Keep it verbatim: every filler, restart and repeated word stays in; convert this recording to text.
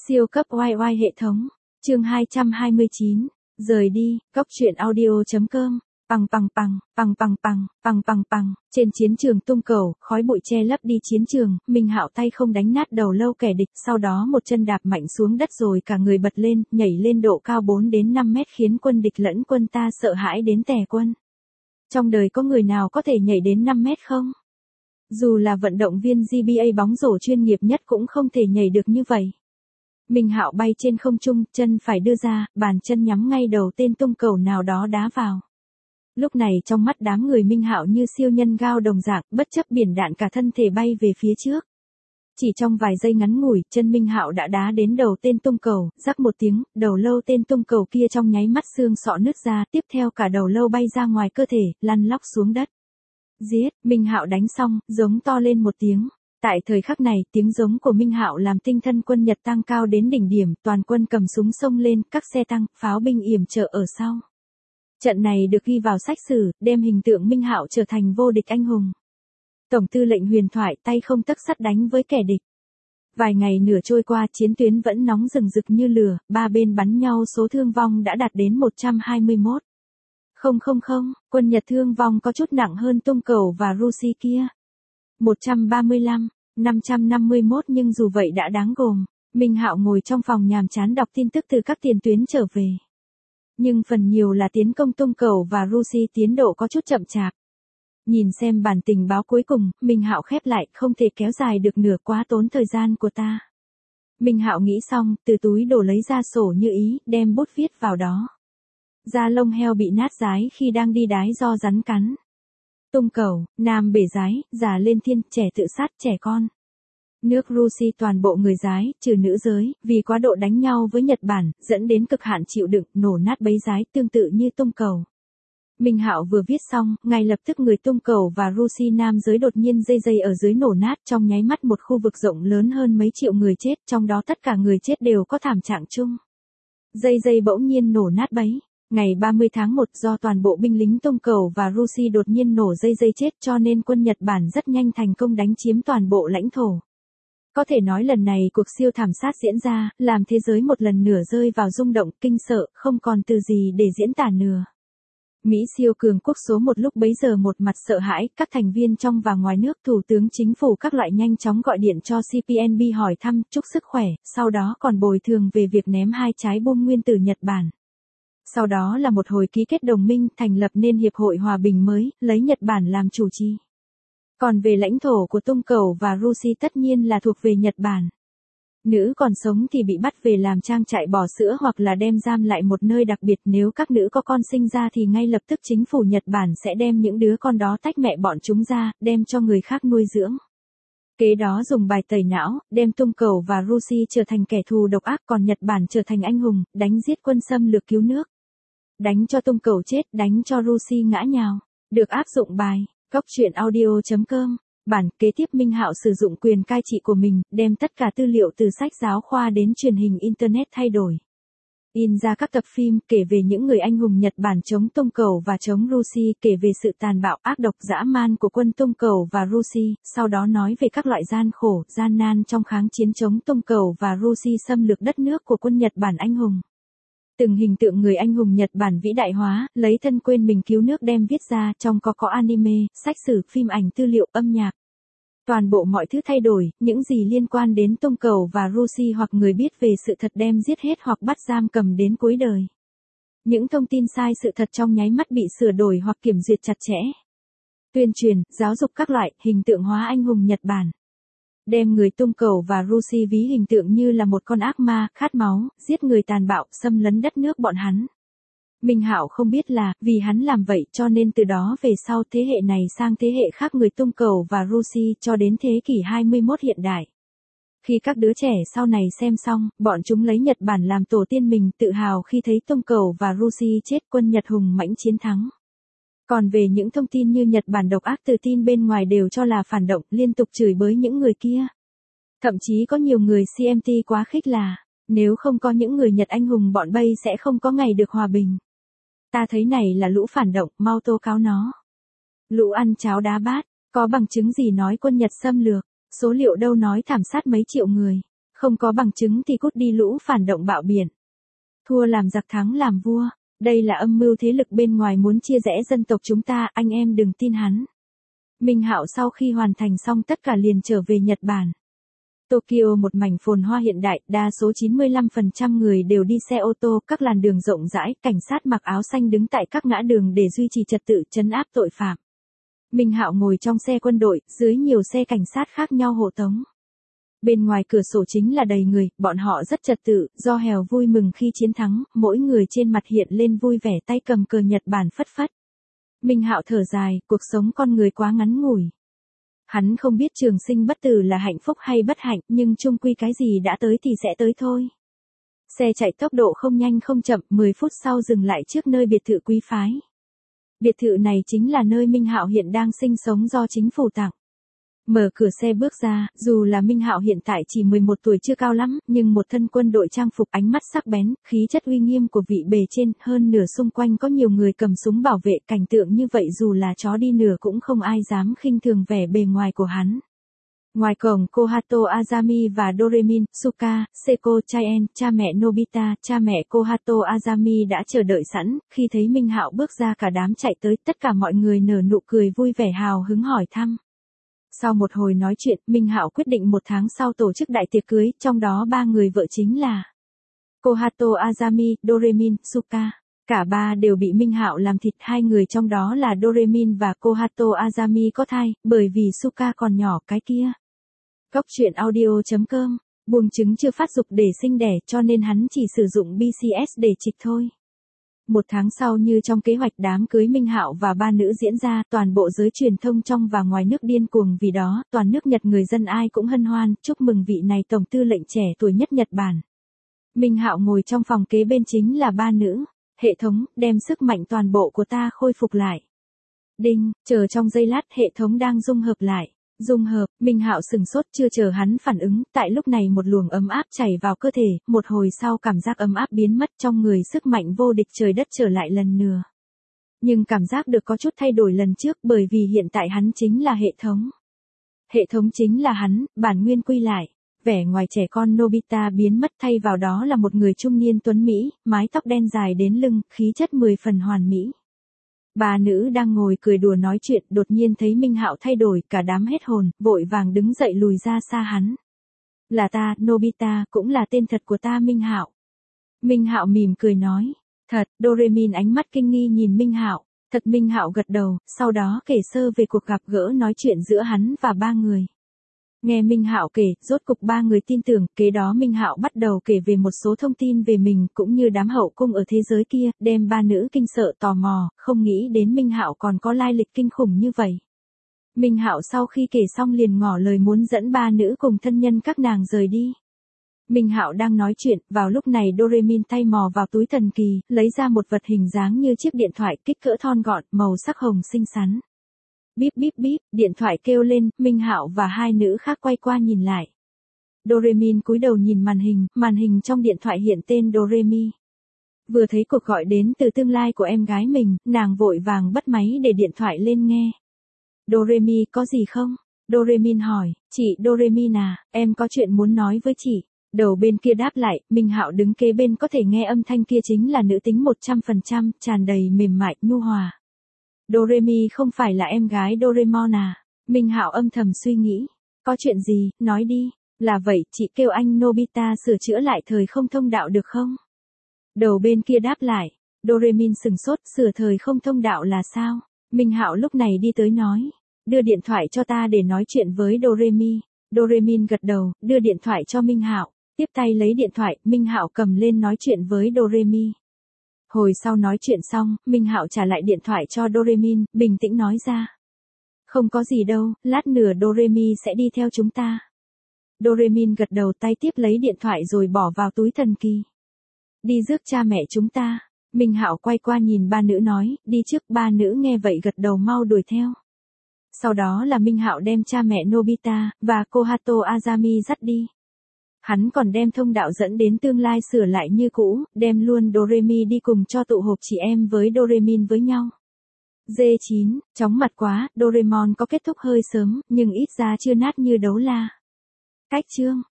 Siêu cấp oai oai hệ thống. Chương hai trăm hai mươi chín. Rời đi. Cốc truyện audio.com. Pằng pằng pằng, pằng pằng pằng, pằng pằng pằng. Trên chiến trường tung cầu, khói bụi che lấp đi chiến trường, Minh Hạo tay không đánh nát đầu lâu kẻ địch, sau đó một chân đạp mạnh xuống đất rồi cả người bật lên, nhảy lên độ cao bốn đến năm mét khiến quân địch lẫn quân ta sợ hãi đến tè quân. Trong đời có người nào có thể nhảy đến năm mét không? Dù là vận động viên giê bê a bóng rổ chuyên nghiệp nhất cũng không thể nhảy được như vậy. Minh Hạo bay trên không trung, chân phải đưa ra, bàn chân nhắm ngay đầu tên tung cầu nào đó đá vào. Lúc này trong mắt đám người Minh Hạo như siêu nhân gao đồng dạng, bất chấp biển đạn cả thân thể bay về phía trước. Chỉ trong vài giây ngắn ngủi, chân Minh Hạo đã đá đến đầu tên tung cầu, rắc một tiếng, đầu lâu tên tung cầu kia trong nháy mắt xương sọ nứt ra, tiếp theo cả đầu lâu bay ra ngoài cơ thể, lăn lóc xuống đất. Giết, Minh Hạo đánh xong, giống to lên một tiếng. Tại thời khắc này, tiếng giống của Minh Hạo làm tinh thần quân Nhật tăng cao đến đỉnh điểm, toàn quân cầm súng xông lên, các xe tăng, pháo binh yểm trợ ở sau. Trận này được ghi vào sách sử, đem hình tượng Minh Hạo trở thành vô địch anh hùng. Tổng tư lệnh huyền thoại tay không tấc sắt đánh với kẻ địch. Vài ngày nửa trôi qua, chiến tuyến vẫn nóng rừng rực như lửa, ba bên bắn nhau, số thương vong đã đạt đến một trăm hai mươi mốt. Không không không, quân Nhật thương vong có chút nặng hơn tung cầu và Rusi kia. một trăm ba mươi lăm, năm trăm năm mươi mốt, nhưng dù vậy đã đáng gồm. Minh Hạo ngồi trong phòng nhàm chán đọc tin tức từ các tiền tuyến trở về. Nhưng phần nhiều là tiến công tung cầu và Rusi tiến độ có chút chậm chạp. Nhìn xem bản tình báo cuối cùng, Minh Hạo khép lại, không thể kéo dài được nửa, quá tốn thời gian của ta. Minh Hạo nghĩ xong, từ túi đổ lấy ra sổ như ý, đem bút viết vào đó. Da lông heo bị nát rái khi đang đi đái do rắn cắn. Tung cầu, nam bể rái, già lên thiên, trẻ tự sát, trẻ con. Nước Rusi toàn bộ người rái, trừ nữ giới, vì quá độ đánh nhau với Nhật Bản, dẫn đến cực hạn chịu đựng, nổ nát bấy rái, tương tự như tung cầu. Minh Hạo vừa viết xong, ngay lập tức người tung cầu và Rusi nam giới đột nhiên dây dây ở dưới nổ nát, trong nháy mắt một khu vực rộng lớn hơn mấy triệu người chết, trong đó tất cả người chết đều có thảm trạng chung. Dây dây bỗng nhiên nổ nát bấy. Ngày ba mươi tháng một, do toàn bộ binh lính tung cầu và Rusi đột nhiên nổ dây dây chết, cho nên quân Nhật Bản rất nhanh thành công đánh chiếm toàn bộ lãnh thổ. Có thể nói lần này cuộc siêu thảm sát diễn ra, làm thế giới một lần nữa rơi vào rung động, kinh sợ, không còn từ gì để diễn tả nữa. Mỹ siêu cường quốc số một lúc bấy giờ một mặt sợ hãi, các thành viên trong và ngoài nước, thủ tướng chính phủ các loại nhanh chóng gọi điện cho xê pê en bê hỏi thăm, chúc sức khỏe, sau đó còn bồi thường về việc ném hai trái bom nguyên tử Nhật Bản. Sau đó là một hồi ký kết đồng minh, thành lập nên Hiệp hội Hòa bình mới, lấy Nhật Bản làm chủ trì. Còn về lãnh thổ của tung cầu và Rusi tất nhiên là thuộc về Nhật Bản. Nữ còn sống thì bị bắt về làm trang trại bò sữa hoặc là đem giam lại một nơi đặc biệt, nếu các nữ có con sinh ra thì ngay lập tức chính phủ Nhật Bản sẽ đem những đứa con đó tách mẹ bọn chúng ra, đem cho người khác nuôi dưỡng. Kế đó dùng bài tẩy não, đem tung cầu và Rusi trở thành kẻ thù độc ác, còn Nhật Bản trở thành anh hùng, đánh giết quân xâm lược cứu nước. Đánh cho tung cầu chết, đánh cho Rusi ngã nhào. Được áp dụng bài cốc truyện audio.com. Bản kế tiếp Minh Hạo sử dụng quyền cai trị của mình, đem tất cả tư liệu từ sách giáo khoa đến truyền hình Internet thay đổi. In ra các tập phim kể về những người anh hùng Nhật Bản chống tung cầu và chống Rusi, kể về sự tàn bạo ác độc dã man của quân tung cầu và Rusi, sau đó nói về các loại gian khổ, gian nan trong kháng chiến chống tung cầu và Rusi xâm lược đất nước của quân Nhật Bản anh hùng. Từng hình tượng người anh hùng Nhật Bản vĩ đại hóa, lấy thân quên mình cứu nước đem viết ra, trong có có anime, sách sử, phim ảnh, tư liệu, âm nhạc. Toàn bộ mọi thứ thay đổi, những gì liên quan đến tung cầu và Rusi hoặc người biết về sự thật đem giết hết hoặc bắt giam cầm đến cuối đời. Những thông tin sai sự thật trong nháy mắt bị sửa đổi hoặc kiểm duyệt chặt chẽ. Tuyên truyền, giáo dục các loại, hình tượng hóa anh hùng Nhật Bản. Đem người tung cầu và Rusi ví hình tượng như là một con ác ma, khát máu, giết người tàn bạo, xâm lấn đất nước bọn hắn. Minh Hạo không biết là, vì hắn làm vậy cho nên từ đó về sau thế hệ này sang thế hệ khác người tung cầu và Rusi cho đến thế kỷ hai mươi mốt hiện đại. Khi các đứa trẻ sau này xem xong, bọn chúng lấy Nhật Bản làm tổ tiên mình, tự hào khi thấy tung cầu và Rusi chết, quân Nhật hùng mãnh chiến thắng. Còn về những thông tin như Nhật Bản độc ác, tự tin bên ngoài đều cho là phản động, liên tục chửi bới những người kia. Thậm chí có nhiều người xê em tê quá khích là, nếu không có những người Nhật anh hùng bọn Bay sẽ không có ngày được hòa bình. Ta thấy này là lũ phản động, mau tố cáo nó. Lũ ăn cháo đá bát, có bằng chứng gì nói quân Nhật xâm lược, số liệu đâu nói thảm sát mấy triệu người. Không có bằng chứng thì cút đi lũ phản động bạo biển. Thua làm giặc thắng làm vua. Đây là âm mưu thế lực bên ngoài muốn chia rẽ dân tộc chúng ta, anh em đừng tin hắn. Minh Hạo sau khi hoàn thành xong tất cả liền trở về Nhật Bản. Tokyo một mảnh phồn hoa hiện đại, đa số chín mươi lăm phần trăm người đều đi xe ô tô, các làn đường rộng rãi, cảnh sát mặc áo xanh đứng tại các ngã đường để duy trì trật tự, trấn áp tội phạm. Minh Hạo ngồi trong xe quân đội, dưới nhiều xe cảnh sát khác nhau hộ tống. Bên ngoài cửa sổ chính là đầy người, bọn họ rất trật tự, do hèo vui mừng khi chiến thắng, mỗi người trên mặt hiện lên vui vẻ, tay cầm cờ Nhật Bản phất phất. Minh Hạo thở dài, cuộc sống con người quá ngắn ngủi. Hắn không biết trường sinh bất tử là hạnh phúc hay bất hạnh, nhưng chung quy cái gì đã tới thì sẽ tới thôi. Xe chạy tốc độ không nhanh không chậm, mười phút sau dừng lại trước nơi biệt thự quý phái. Biệt thự này chính là nơi Minh Hạo hiện đang sinh sống do chính phủ tặng. Mở cửa xe bước ra, dù là Minh Hạo hiện tại chỉ mười một tuổi chưa cao lắm, nhưng một thân quân đội trang phục, ánh mắt sắc bén, khí chất uy nghiêm của vị bề trên, hơn nửa xung quanh có nhiều người cầm súng bảo vệ, cảnh tượng như vậy dù là chó đi nửa cũng không ai dám khinh thường vẻ bề ngoài của hắn. Ngoài cổng, Kohato Azami và Doraemon, Suka, Seiko, Chaen, cha mẹ Nobita, cha mẹ Kohato Azami đã chờ đợi sẵn, khi thấy Minh Hạo bước ra cả đám chạy tới, tất cả mọi người nở nụ cười vui vẻ hào hứng hỏi thăm. Sau một hồi nói chuyện, Minh Hạo quyết định một tháng sau tổ chức đại tiệc cưới, trong đó ba người vợ chính là Kohato Azami, Doraemon, Suka. Cả ba đều bị Minh Hạo làm thịt, hai người trong đó là Doraemon và Kohato Azami có thai, bởi vì Suka còn nhỏ cái kia. Góc truyện audio chấm com, buồng trứng chưa phát dục để sinh đẻ cho nên hắn chỉ sử dụng bê xê ét để trịch thôi. Một tháng sau như trong kế hoạch đám cưới Minh Hạo và ba nữ diễn ra, toàn bộ giới truyền thông trong và ngoài nước điên cuồng vì đó, toàn nước Nhật người dân ai cũng hân hoan, chúc mừng vị này tổng tư lệnh trẻ tuổi nhất Nhật Bản. Minh Hạo ngồi trong phòng kế bên chính là ba nữ. Hệ thống, đem sức mạnh toàn bộ của ta khôi phục lại. Đinh, chờ trong giây lát, hệ thống đang dung hợp lại. Dung hợp, Minh Hạo sừng sốt, chưa chờ hắn phản ứng, tại lúc này một luồng ấm áp chảy vào cơ thể, một hồi sau cảm giác ấm áp biến mất, trong người sức mạnh vô địch trời đất trở lại lần nữa. Nhưng cảm giác được có chút thay đổi lần trước, bởi vì hiện tại hắn chính là hệ thống. Hệ thống chính là hắn, bản nguyên quy lại. Vẻ ngoài trẻ con Nobita biến mất, thay vào đó là một người trung niên tuấn Mỹ, mái tóc đen dài đến lưng, khí chất mười phần hoàn mỹ. Ba nữ đang ngồi cười đùa nói chuyện, đột nhiên thấy Minh Hạo thay đổi, cả đám hết hồn, vội vàng đứng dậy lùi ra xa hắn. Là ta, Nobita, cũng là tên thật của ta Minh Hạo. Minh Hạo mỉm cười nói, thật, Doraemon ánh mắt kinh nghi nhìn Minh Hạo, thật Minh Hạo gật đầu, sau đó kể sơ về cuộc gặp gỡ nói chuyện giữa hắn và ba người. Nghe Minh Hạo kể, rốt cục ba người tin tưởng, kế đó Minh Hạo bắt đầu kể về một số thông tin về mình cũng như đám hậu cung ở thế giới kia, đem ba nữ kinh sợ tò mò, không nghĩ đến Minh Hạo còn có lai lịch kinh khủng như vậy. Minh Hạo sau khi kể xong liền ngỏ lời muốn dẫn ba nữ cùng thân nhân các nàng rời đi. Minh Hạo đang nói chuyện, vào lúc này Doraemon tay mò vào túi thần kỳ, lấy ra một vật hình dáng như chiếc điện thoại kích cỡ thon gọn, màu sắc hồng xinh xắn. Bíp bíp bíp, điện thoại kêu lên, Minh Hạo và hai nữ khác quay qua nhìn lại. Doraemon cúi đầu nhìn màn hình, màn hình trong điện thoại hiện tên Doremi. Vừa thấy cuộc gọi đến từ tương lai của em gái mình, nàng vội vàng bắt máy để điện thoại lên nghe. Doremi, có gì không? Doraemon hỏi, chị Doremi à, em có chuyện muốn nói với chị. Đầu bên kia đáp lại, Minh Hạo đứng kế bên có thể nghe âm thanh kia chính là nữ tính một trăm phần trăm, tràn đầy mềm mại, nhu hòa. Doremi không phải là em gái Doraemon à? Minh Hạo âm thầm suy nghĩ. Có chuyện gì, nói đi. Là vậy, chị kêu anh Nobita sửa chữa lại thời không thông đạo được không? Đầu bên kia đáp lại. Doraemon sừng sốt, sửa thời không thông đạo là sao? Minh Hạo lúc này đi tới nói. Đưa điện thoại cho ta để nói chuyện với Doremi. Doraemon gật đầu, đưa điện thoại cho Minh Hạo. Tiếp tay lấy điện thoại, Minh Hạo cầm lên nói chuyện với Doremi. Hồi sau nói chuyện xong, Minh Hạo trả lại điện thoại cho Doraemon, bình tĩnh nói ra. Không có gì đâu, lát nữa Doremi sẽ đi theo chúng ta. Doraemon gật đầu, tay tiếp lấy điện thoại rồi bỏ vào túi thần kỳ. Đi rước cha mẹ chúng ta. Minh Hạo quay qua nhìn ba nữ nói, đi trước. Ba nữ nghe vậy gật đầu mau đuổi theo. Sau đó là Minh Hạo đem cha mẹ Nobita và Kohato Azami dắt đi. Hắn còn đem thông đạo dẫn đến tương lai sửa lại như cũ, đem luôn Doremi đi cùng cho tụ họp chị em với Doraemon với nhau. D chín, chóng mặt quá, Doraemon có kết thúc hơi sớm, nhưng ít ra chưa nát như đấu la. Cách chương.